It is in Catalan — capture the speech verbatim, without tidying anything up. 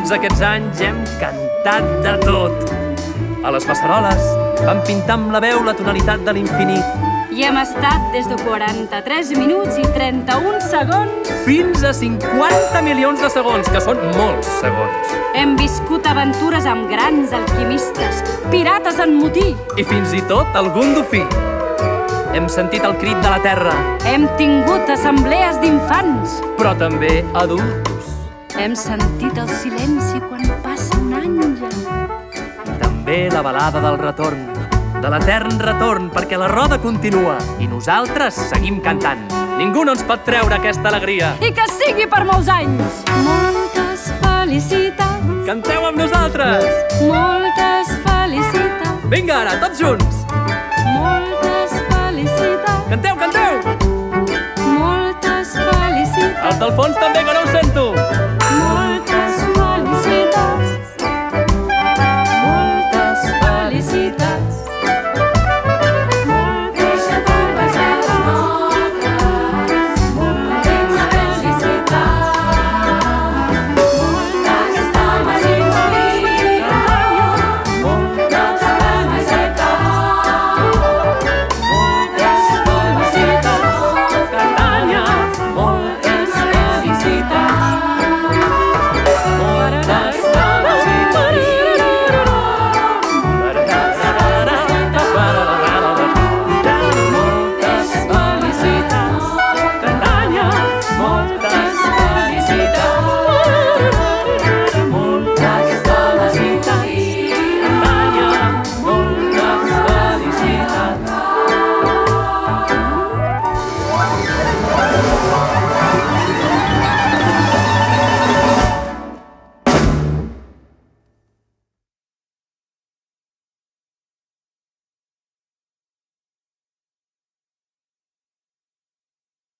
Tots aquests anys hem cantat de tot. A les passaroles vam pintar amb la veu la tonalitat de l'infinit. I hem estat des de quaranta-tres minuts i trenta-un segons fins a cinquanta milions de segons, que són molts segons. Hem viscut aventures amb grans alquimistes, pirates en motí. I fins i tot algun dofí. Hem sentit el crit de la terra. Hem tingut assemblees d'infants. Però també adultos. Hem sentit el silenci quan passa un àngel. I també la balada del retorn, de l'etern retorn, perquè la roda continua i nosaltres seguim cantant. Ningú no ens pot treure aquesta alegria. I que sigui per molts anys! Moltes felicitats. Canteu amb nosaltres! Moltes felicitats. Vinga ara, tots junts! Moltes felicitats. Canteu, canteu! Moltes felicitats. Els del fons també, que no ho sento! Moltes